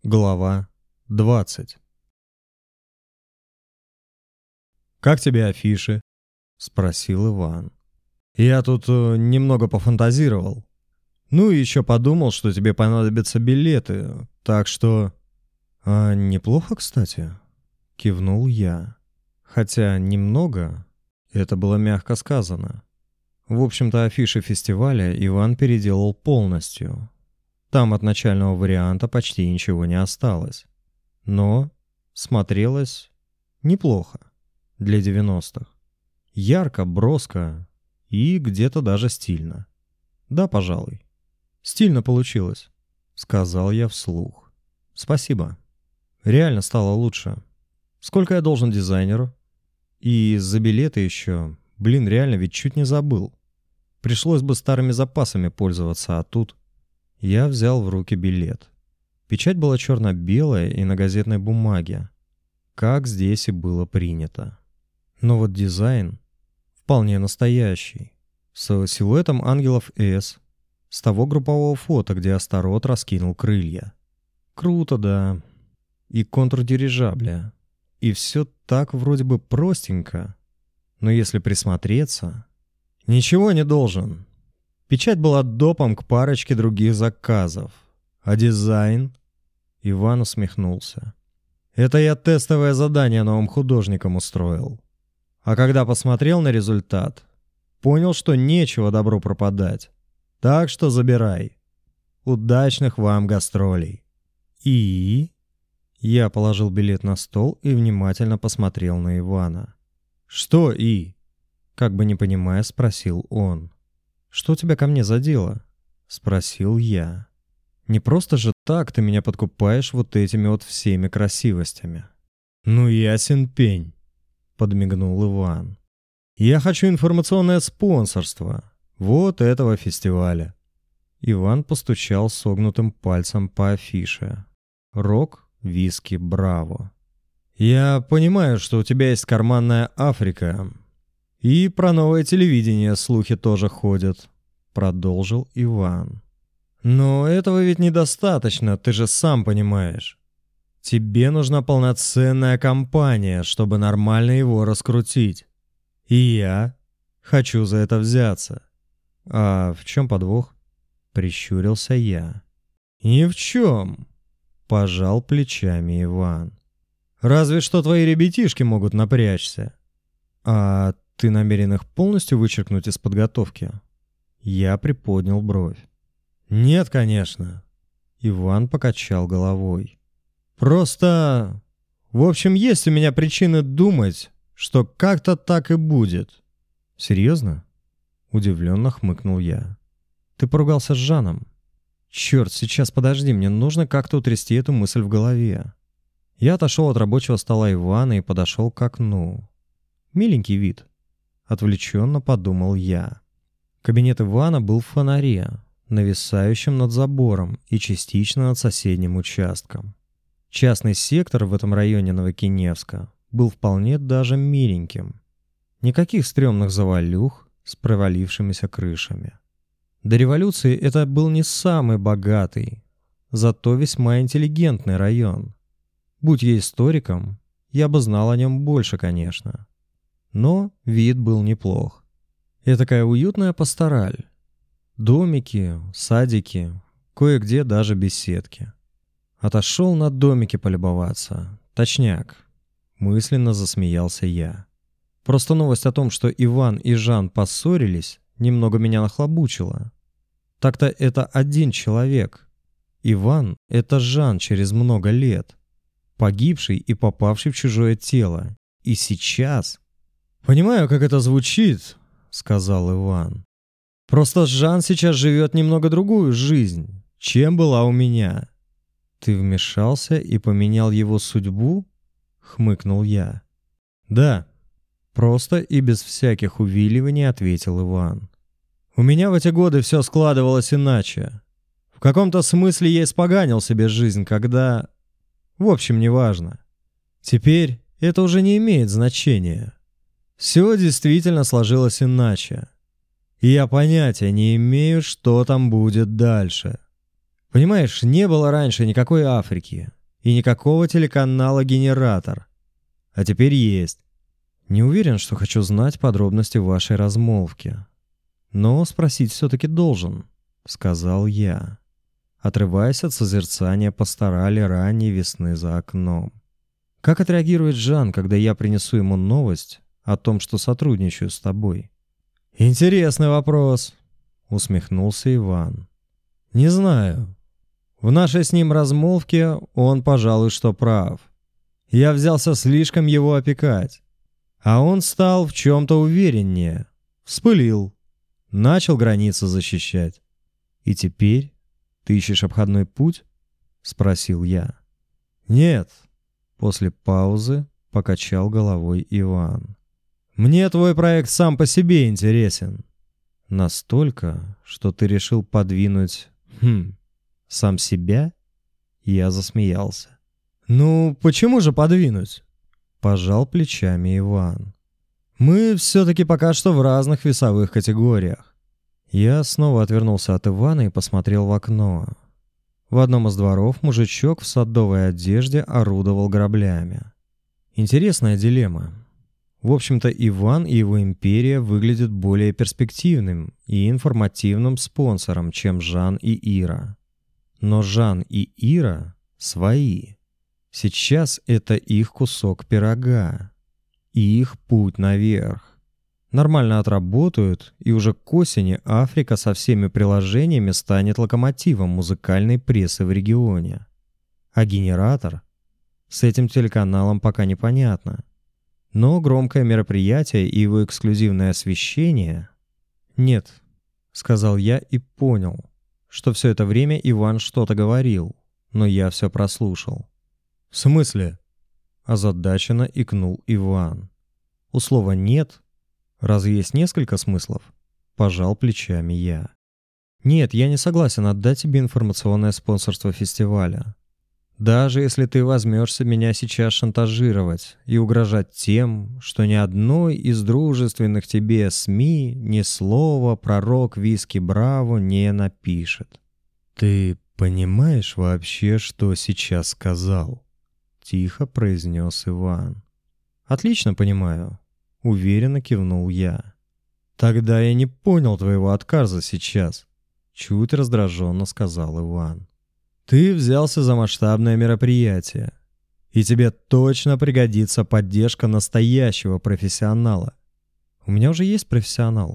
Глава 20. «Как тебе афиши?» — спросил Иван. «Я тут немного пофантазировал. Ну и еще подумал, что тебе понадобятся билеты, так что...» «А неплохо, кстати», — кивнул я. Хотя немного — это было мягко сказано. В общем-то, афиши фестиваля Иван переделал полностью. Там от начального варианта почти ничего не осталось. Но смотрелось неплохо для 90-х. Ярко, броско и где-то даже стильно. Да, пожалуй. Стильно получилось, сказал я вслух. Спасибо. Реально стало лучше. Сколько я должен дизайнеру? И за билеты еще. Реально ведь чуть не забыл. Пришлось бы старыми запасами пользоваться, а тут... Я взял в руки билет. Печать была черно-белая и на газетной бумаге, как здесь и было принято. Но вот дизайн вполне настоящий, с силуэтом ангелов С, с того группового фото, где Астарот раскинул крылья. Круто, да. И контур дирижабля. И все так вроде бы простенько, но если присмотреться... Ничего не должен. Печать была допом к парочке других заказов. А дизайн? Иван усмехнулся. Это я тестовое задание новым художникам устроил. А когда посмотрел на результат, понял, что нечего добру пропадать. Так что забирай. Удачных вам гастролей. И... Я положил билет на стол и внимательно посмотрел на Ивана. Что «и»? Как бы не понимая, спросил он. «Что тебя ко мне задело?» — спросил я. «Не просто же так ты меня подкупаешь вот этими вот всеми красивостями». «Ну ясен пень», — подмигнул Иван. «Я хочу информационное спонсорство вот этого фестиваля». Иван постучал согнутым пальцем по афише. «Рок, виски, браво». «Я понимаю, что у тебя есть карманная Африка». «И про новое телевидение слухи тоже ходят», — продолжил Иван. «Но этого ведь недостаточно, ты же сам понимаешь. Тебе нужна полноценная компания, чтобы нормально его раскрутить. И я хочу за это взяться». «А в чем подвох?» — прищурился я. «Ни в чем», — пожал плечами Иван. «Разве что твои ребятишки могут напрячься. А ты намерен их полностью вычеркнуть из подготовки?» Я приподнял бровь. «Нет, конечно». Иван покачал головой. «Просто... В общем, есть у меня причины думать, что как-то так и будет». «Серьезно?» Удивленно хмыкнул я. «Ты поругался с Жаном?» «Черт, сейчас подожди, мне нужно как-то утрясти эту мысль в голове». Я отошел от рабочего стола Ивана и подошел к окну. Миленький вид. Отвлеченно подумал я. Кабинет Ивана был в фонаре, нависающем над забором и частично над соседним участком. Частный сектор в этом районе Новокиневска был вполне даже миленьким. Никаких стрёмных завалюх с провалившимися крышами. До революции это был не самый богатый, зато весьма интеллигентный район. Будь я историком, я бы знал о нем больше, конечно. Но вид был неплох. Этакая уютная пастораль. Домики, садики, кое-где даже беседки. Отошел на домики полюбоваться. Точняк. Мысленно засмеялся я. Просто новость о том, что Иван и Жан поссорились, немного меня нахлобучила. Так-то это один человек. Иван — это Жан через много лет. Погибший и попавший в чужое тело. И сейчас... «Понимаю, как это звучит», — сказал Иван. «Просто Жан сейчас живет немного другую жизнь, чем была у меня». «Ты вмешался и поменял его судьбу?» — хмыкнул я. «Да», — просто и без всяких увиливаний ответил Иван. «У меня в эти годы все складывалось иначе. В каком-то смысле я испоганил себе жизнь, когда... В общем, неважно. Теперь это уже не имеет значения. Все действительно сложилось иначе. И я понятия не имею, что там будет дальше. Понимаешь, не было раньше никакой Африки и никакого телеканала «Генератор». А теперь есть. Не уверен, что хочу знать подробности вашей размолвки. Но спросить все-таки должен, сказал я, отрываясь от созерцания пасторали ранней весны за окном. Как отреагирует Жан, когда я принесу ему новость о том, что сотрудничаю с тобой? Интересный вопрос, усмехнулся Иван. Не знаю. В нашей с ним размолвке он, пожалуй, что прав. Я взялся слишком его опекать. А он стал в чем-то увереннее. Вспылил. Начал границы защищать. И теперь ты ищешь обходной путь? Спросил я. Нет. После паузы покачал головой Иван. Мне твой проект сам по себе интересен. Настолько, что ты решил подвинуть... сам себя? Я засмеялся. Ну, почему же подвинуть? Пожал плечами Иван. Мы все-таки пока что в разных весовых категориях. Я снова отвернулся от Ивана и посмотрел в окно. В одном из дворов мужичок в садовой одежде орудовал граблями. Интересная дилемма. В общем-то, Иван и его империя выглядят более перспективным и информативным спонсором, чем Жан и Ира. Но Жан и Ира свои. Сейчас это их кусок пирога. И их путь наверх. Нормально отработают, и уже к осени Африка со всеми приложениями станет локомотивом музыкальной прессы в регионе. А «Генератор»? С этим телеканалом пока непонятно. Но громкое мероприятие и его эксклюзивное освещение... Нет, сказал я и понял, что все это время Иван что-то говорил, но я все прослушал. В смысле? Озадаченно икнул Иван. У слова «нет» разве есть несколько смыслов? Пожал плечами я. Нет, я не согласен отдать тебе информационное спонсорство фестиваля. Даже если ты возьмешься меня сейчас шантажировать и угрожать тем, что ни одной из дружественных тебе СМИ ни слова про рок-виски Браво не напишет. Ты понимаешь вообще, что сейчас сказал? Тихо произнес Иван. Отлично понимаю. Уверенно кивнул я. Тогда я не понял твоего отказа сейчас. Чуть раздраженно сказал Иван. Ты взялся за масштабное мероприятие, и тебе точно пригодится поддержка настоящего профессионала. У меня уже есть профессионал.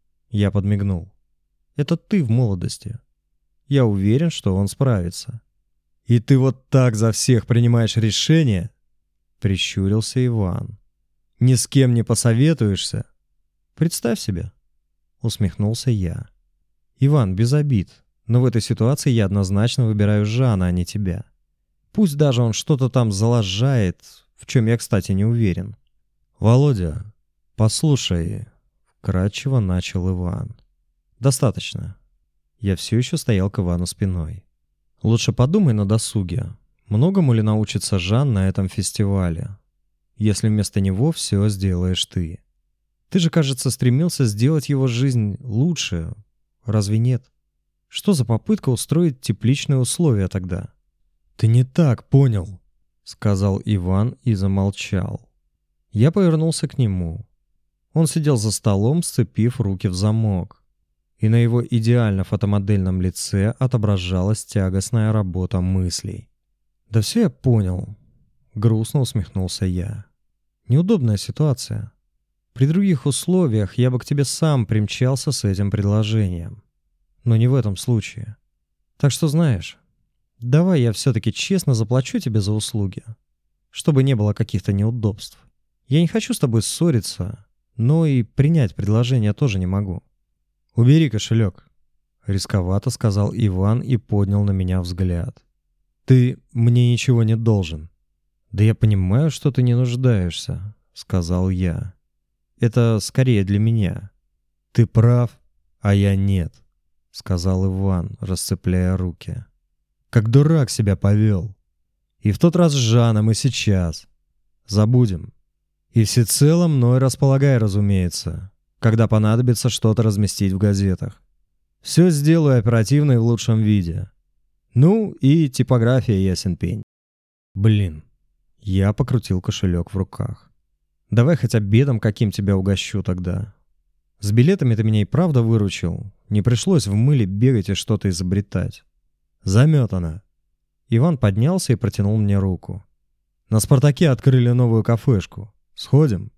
Я подмигнул. Это ты в молодости. Я уверен, что он справится. И ты вот так за всех принимаешь решения? Прищурился Иван. Ни с кем не посоветуешься? Представь себе. Усмехнулся я. Иван, без обид. Но в этой ситуации я однозначно выбираю Жана, а не тебя. Пусть даже он что-то там залажает, в чем я, кстати, не уверен. Володя, послушай, вкратчиво начал Иван. Достаточно. Я все еще стоял к Ивану спиной. Лучше подумай на досуге, многому ли научится Жан на этом фестивале, если вместо него все сделаешь ты. Ты же, кажется, стремился сделать его жизнь лучше, разве нет? Что за попытка устроить тепличные условия тогда? Ты не так понял, сказал Иван и замолчал. Я повернулся к нему. Он сидел за столом, сцепив руки в замок, и на его идеально фотомодельном лице отображалась тягостная работа мыслей. Да все я понял, грустно усмехнулся я. Неудобная ситуация. При других условиях я бы к тебе сам примчался с этим предложением. Но не в этом случае. Так что знаешь, давай я все-таки честно заплачу тебе за услуги, чтобы не было каких-то неудобств. Я не хочу с тобой ссориться, но и принять предложение тоже не могу. Убери кошелек, рисковато сказал Иван и поднял на меня взгляд. Ты мне ничего не должен. Да я понимаю, что ты не нуждаешься, сказал я. Это скорее для меня. Ты прав, а я нет. Сказал Иван, расцепляя руки. Как дурак себя повел. И в тот раз с Жаном, и сейчас. Забудем. И всецело мной располагай, разумеется, когда понадобится что-то разместить в газетах. Все сделаю оперативно и в лучшем виде. Ну и типография, ясен пень. Блин. Я покрутил кошелек в руках. Давай хоть обедом каким тебя угощу тогда. С билетами ты меня и правда выручил. Не пришлось в мыле бегать и что-то изобретать. Заметано. Иван поднялся и протянул мне руку. На «Спартаке» открыли новую кафешку. Сходим?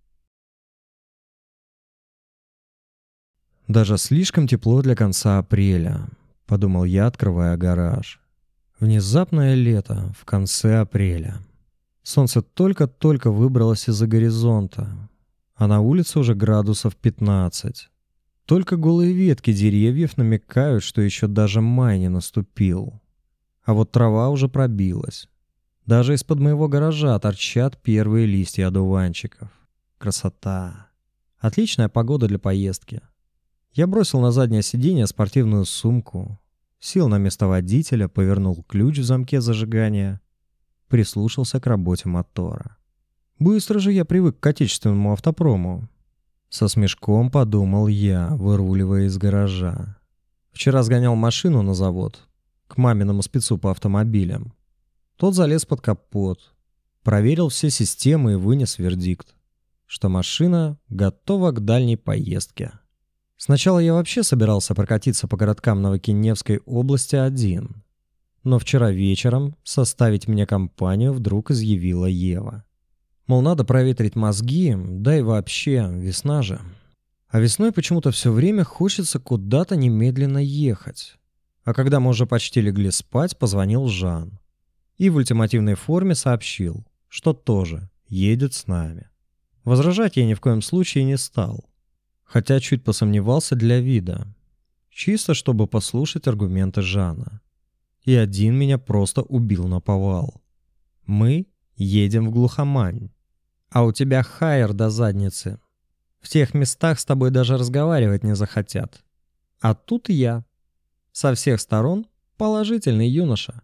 Даже слишком тепло для конца апреля, подумал я, открывая гараж. Внезапное лето в конце апреля. Солнце только-только выбралось из-за горизонта, а на улице уже градусов 15. Только голые ветки деревьев намекают, что еще даже май не наступил. А вот трава уже пробилась. Даже из-под моего гаража торчат первые листья одуванчиков. Красота. Отличная погода для поездки. Я бросил на заднее сиденье спортивную сумку, сел на место водителя, повернул ключ в замке зажигания, прислушался к работе мотора. Быстро же я привык к отечественному автопрому. Со смешком подумал я, выруливая из гаража. Вчера сгонял машину на завод, к маминому спецу по автомобилям. Тот залез под капот, проверил все системы и вынес вердикт, что машина готова к дальней поездке. Сначала я вообще собирался прокатиться по городкам Новокиневской области один. Но вчера вечером составить мне компанию вдруг изъявила Ева. Мол, надо проветрить мозги, да и вообще, весна же. А весной почему-то все время хочется куда-то немедленно ехать. А когда мы уже почти легли спать, позвонил Жан. И в ультимативной форме сообщил, что тоже едет с нами. Возражать я ни в коем случае не стал. Хотя чуть посомневался для вида. Чисто, чтобы послушать аргументы Жана. И один меня просто убил наповал. Мы едем в глухомань. А у тебя хайер до задницы. В тех местах с тобой даже разговаривать не захотят. А тут я. Со всех сторон положительный юноша.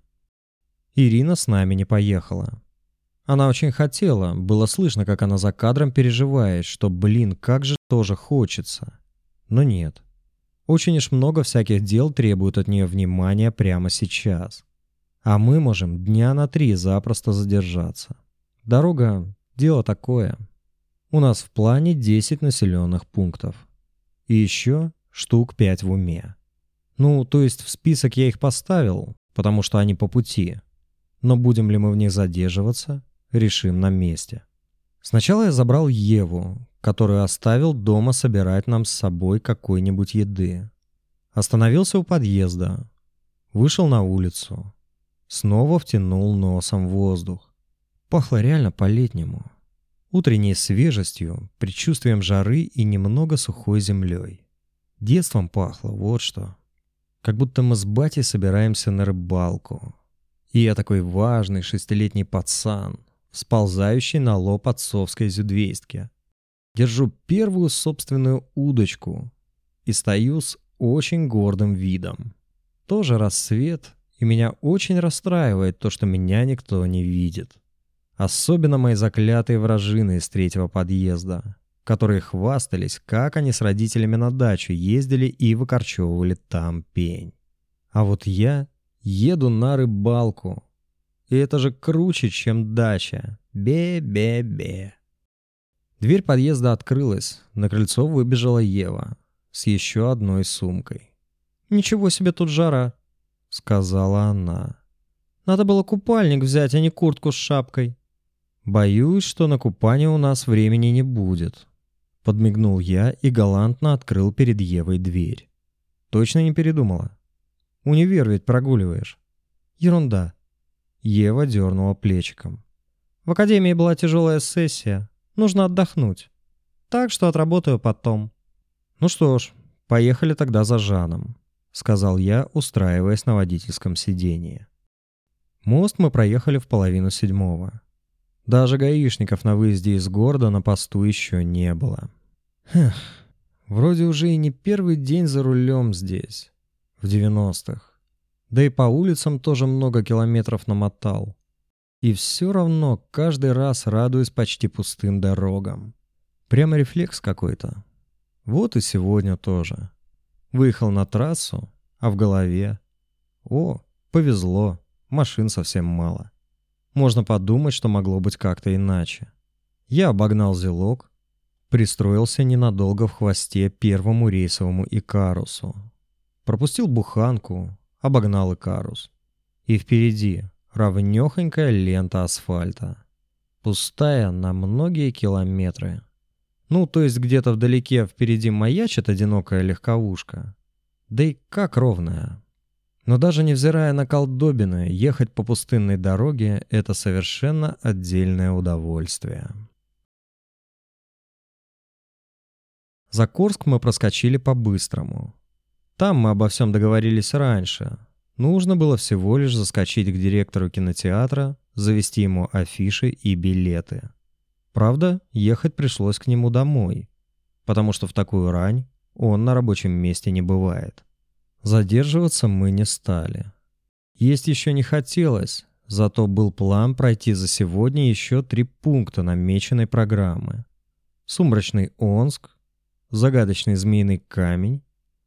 Ирина с нами не поехала. Она очень хотела, было слышно, как она за кадром переживает, что, как же тоже хочется. Но нет. Очень уж много всяких дел требует от нее внимания прямо сейчас. А мы можем дня на 3 запросто задержаться. Дорога — дело такое. У нас в плане 10 населенных пунктов. И еще штук 5 в уме. Ну, то есть в список я их поставил, потому что они по пути. Но будем ли мы в них задерживаться, решим на месте. Сначала я забрал Еву, которую оставил дома собирать нам с собой какой-нибудь еды. Остановился у подъезда. Вышел на улицу. Снова втянул носом воздух. Пахло реально по-летнему. Утренней свежестью, предчувствием жары и немного сухой землей. Детством пахло, вот что. Как будто мы с батей собираемся на рыбалку. И я такой важный 6-летний пацан, сползающий на лоб отцовской зюдвейстки. Держу первую собственную удочку и стою с очень гордым видом. Тоже рассвет, и меня очень расстраивает то, что меня никто не видит. Особенно мои заклятые вражины из 3-го подъезда, которые хвастались, как они с родителями на дачу ездили и выкорчевывали там пень. А вот я еду на рыбалку. И это же круче, чем дача. Бе-бе-бе. Дверь подъезда открылась. На крыльцо выбежала Ева с еще одной сумкой. «Ничего себе тут жара», — сказала она. «Надо было купальник взять, а не куртку с шапкой». «Боюсь, что на купание у нас времени не будет», — подмигнул я и галантно открыл перед Евой дверь. «Точно не передумала? Универ ведь прогуливаешь». «Ерунда». Ева дернула плечиком. «В академии была тяжелая сессия. Нужно отдохнуть. Так что отработаю потом». «Ну что ж, поехали тогда за Жаном», — сказал я, устраиваясь на водительском сиденье. Мост мы проехали в 6:30. Даже гаишников на выезде из города на посту еще не было. Вроде уже и не первый день за рулем здесь, в 90-х. Да и по улицам тоже много километров намотал. И все равно каждый раз радуюсь почти пустым дорогам. Прямо рефлекс какой-то. Вот и сегодня тоже. Выехал на трассу, а в голове: о, Повезло, машин совсем мало. Можно подумать, что могло быть как-то иначе. Я обогнал Зелок, пристроился ненадолго в хвосте первому рейсовому Икарусу. Пропустил буханку, обогнал Икарус. И впереди ровнёхонькая лента асфальта. Пустая на многие километры. Ну, то есть где-то вдалеке впереди маячит одинокая легковушка. Да и как ровная. Но даже невзирая на колдобины, ехать по пустынной дороге — это совершенно отдельное удовольствие. Закорск мы проскочили по-быстрому. Там мы обо всем договорились раньше. Нужно было всего лишь заскочить к директору кинотеатра, завести ему афиши и билеты. Правда, ехать пришлось к нему домой, потому что в такую рань он на рабочем месте не бывает. Задерживаться мы не стали. Есть еще не хотелось, зато был план пройти за сегодня еще 3 пункта намеченной программы. Сумрачный Онск, загадочный Змеиный камень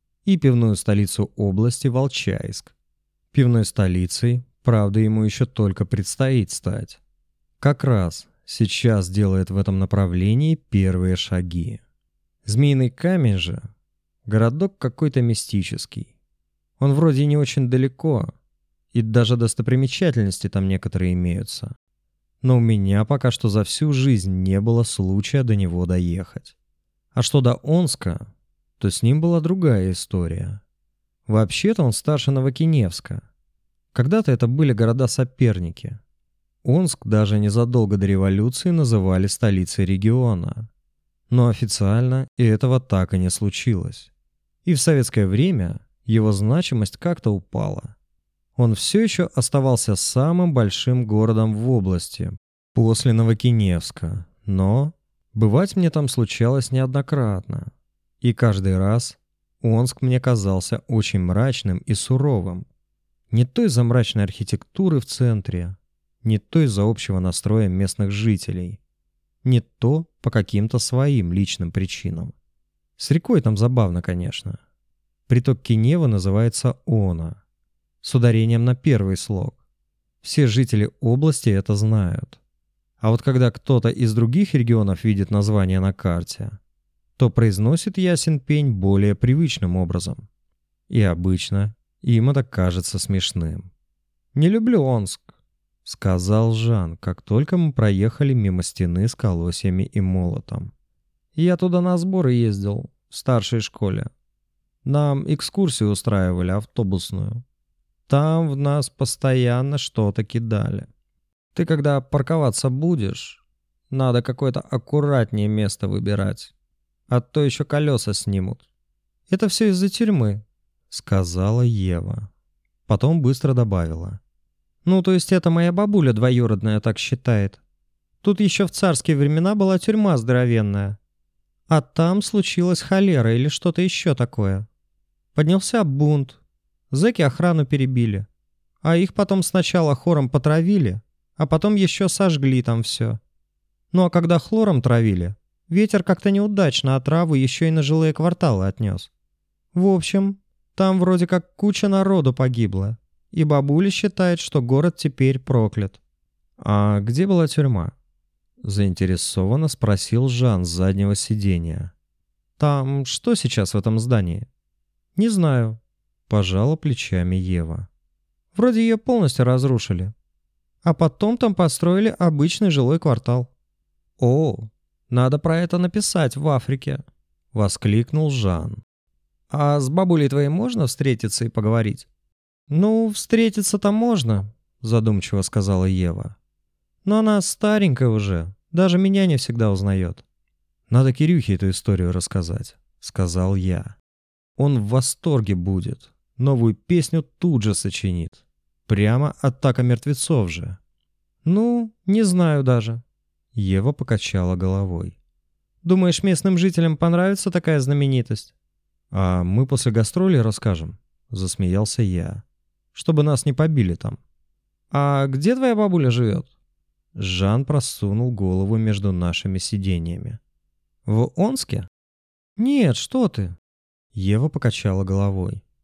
и пивную столицу области Волчайск. Пивной столицей, правда, ему еще только предстоит стать. Как раз сейчас делает в этом направлении первые шаги. Змеиный камень же — городок какой-то мистический. Он вроде не очень далеко, и даже достопримечательности там некоторые имеются. Но у меня пока что за всю жизнь не было случая до него доехать. А что до Онска, то с ним была другая история. Вообще-то он старше Новокиневска. Когда-то это были города-соперники. Онск даже незадолго до революции называли столицей региона. Но официально и этого так и не случилось. И в советское время его значимость как-то упала. Он все еще оставался самым большим городом в области, после Новокиневска, но бывать мне там случалось неоднократно. И каждый раз Онск мне казался очень мрачным и суровым. Не то из-за мрачной архитектуры в центре, не то из-за общего настроя местных жителей, не то по каким-то своим личным причинам. С рекой там забавно, конечно. Приток Киневы называется Она, с ударением на первый слог. Все жители области это знают. А вот когда кто-то из других регионов видит название на карте, то произносит ясен пень более привычным образом. И обычно им это кажется смешным. «Не люблю Онск», — сказал Жан, как только мы проехали мимо стены с колосьями и молотом. «Я туда на сборы ездил, в старшей школе. Нам экскурсию устраивали, автобусную. Там в нас постоянно что-то кидали. Ты когда парковаться будешь, надо какое-то аккуратнее место выбирать, а то еще колеса снимут. Это все из-за тюрьмы», — сказала Ева. Потом быстро добавила. «Ну, то есть это моя бабуля двоюродная так считает. Тут еще в царские времена была тюрьма здоровенная. А там случилась холера или что-то еще такое. Поднялся бунт. Зэки охрану перебили. А их потом сначала хором потравили, а потом еще сожгли там все. Ну а когда хлором травили, ветер как-то неудачно отраву еще и на жилые кварталы отнес. В общем, там вроде как куча народу погибла. И бабуля считает, что город теперь проклят». «А где была тюрьма?» — заинтересованно спросил Жан с заднего сиденья. «Там что сейчас в этом здании?» «Не знаю», — пожала плечами Ева. «Вроде ее полностью разрушили. А потом там построили обычный жилой квартал». «О, надо про это написать в Африке», — воскликнул Жан. «А с бабулей твоей можно встретиться и поговорить?» «Ну, встретиться-то можно», — задумчиво сказала Ева. «Но она старенькая уже, даже меня не всегда узнает». «Надо Кирюхе эту историю рассказать», — сказал я. «Он в восторге будет, новую песню тут же сочинит. Прямо атака мертвецов же». «Ну, не знаю даже», — Ева покачала головой. «Думаешь, местным жителям понравится такая знаменитость?» «А мы после гастролей расскажем», — засмеялся я. «Чтобы нас не побили там». «А где твоя бабуля живет?» Жан просунул голову между нашими сиденьями. «В Онске?» «Нет, что ты?» Ева покачала головой.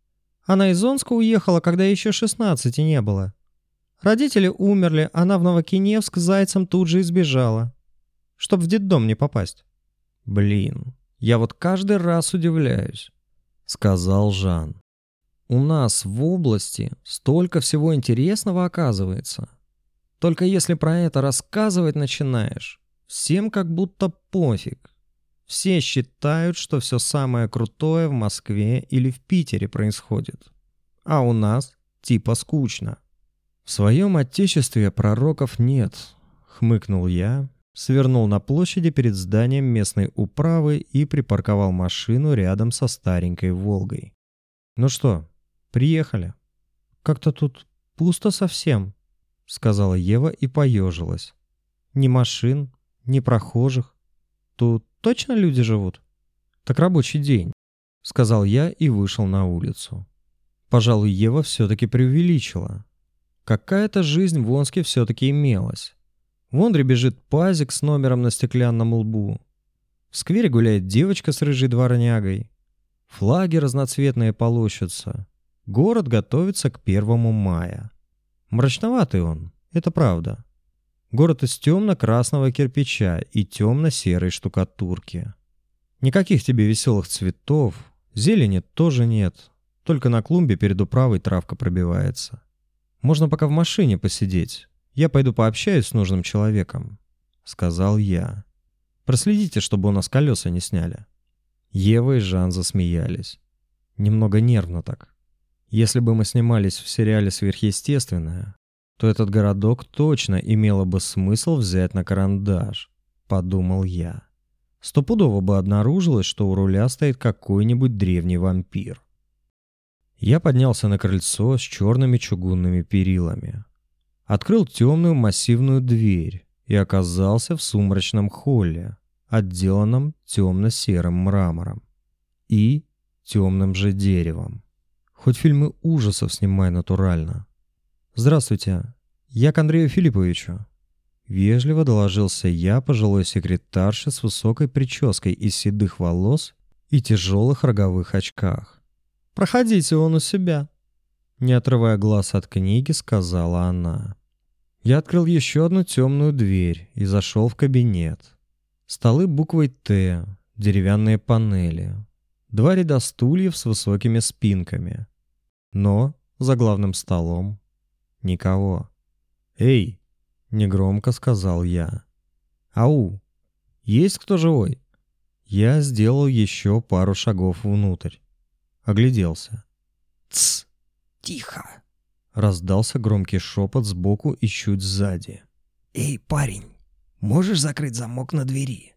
Она из Омска уехала, когда еще 16 не было. Родители умерли, она в Новокиневск с зайцем тут же избежала, чтоб в детдом не попасть. Блин, я вот каждый раз удивляюсь, сказал Жан. У нас в области столько всего интересного оказывается. Только если про это рассказывать начинаешь, всем как будто пофиг. Все считают, что все самое крутое в Москве или в Питере происходит. А у нас типа скучно. В своем отечестве пророков нет, хмыкнул я, свернул на площади перед зданием местной управы и припарковал машину рядом со старенькой «Волгой». Ну что, приехали? Как-то тут пусто совсем, сказала Ева и поежилась. Ни машин, ни прохожих. Тут точно люди живут? Так рабочий день, сказал я и вышел на улицу. Пожалуй, Ева все-таки преувеличила. Какая-то жизнь в Омске все-таки имелась. В Ондре бежит пазик с номером на стеклянном лбу. В сквере гуляет девочка с рыжей дворнягой. Флаги разноцветные полощутся. Город готовится к 1 мая. Мрачноватый он, это правда. Город из темно-красного кирпича и темно-серой штукатурки. Никаких тебе веселых цветов, зелени тоже нет. Только на клумбе перед управой травка пробивается. Можно пока в машине посидеть. Я пойду пообщаюсь с нужным человеком, сказал я. Проследите, чтобы у нас колеса не сняли. Ева и Жан засмеялись. Немного нервно так. Если бы мы снимались в сериале «Сверхъестественное», то этот городок точно имело бы смысл взять на карандаш, подумал я. Стопудово бы обнаружилось, что у руля стоит какой-нибудь древний вампир. Я поднялся на крыльцо с черными чугунными перилами. Открыл темную массивную дверь и оказался в сумрачном холле, отделанном темно-серым мрамором и темным же деревом. Хоть фильмы ужасов снимай натурально. «Здравствуйте, я к Андрею Филипповичу». Вежливо доложился я пожилой секретарше с высокой прической из седых волос и тяжелых роговых очках. «Проходите, он у себя», — не отрывая глаз от книги, сказала она. Я открыл еще одну темную дверь и зашел в кабинет. Столы буквой «Т», деревянные панели, 2 ряда стульев с высокими спинками. Но за главным столом никого. «Эй!» — негромко сказал я. «Ау! Есть кто живой?» Я сделал еще пару шагов внутрь. Огляделся. «Тсс! Тихо!» — раздался громкий шепот сбоку и чуть сзади. «Эй, парень, можешь закрыть замок на двери?»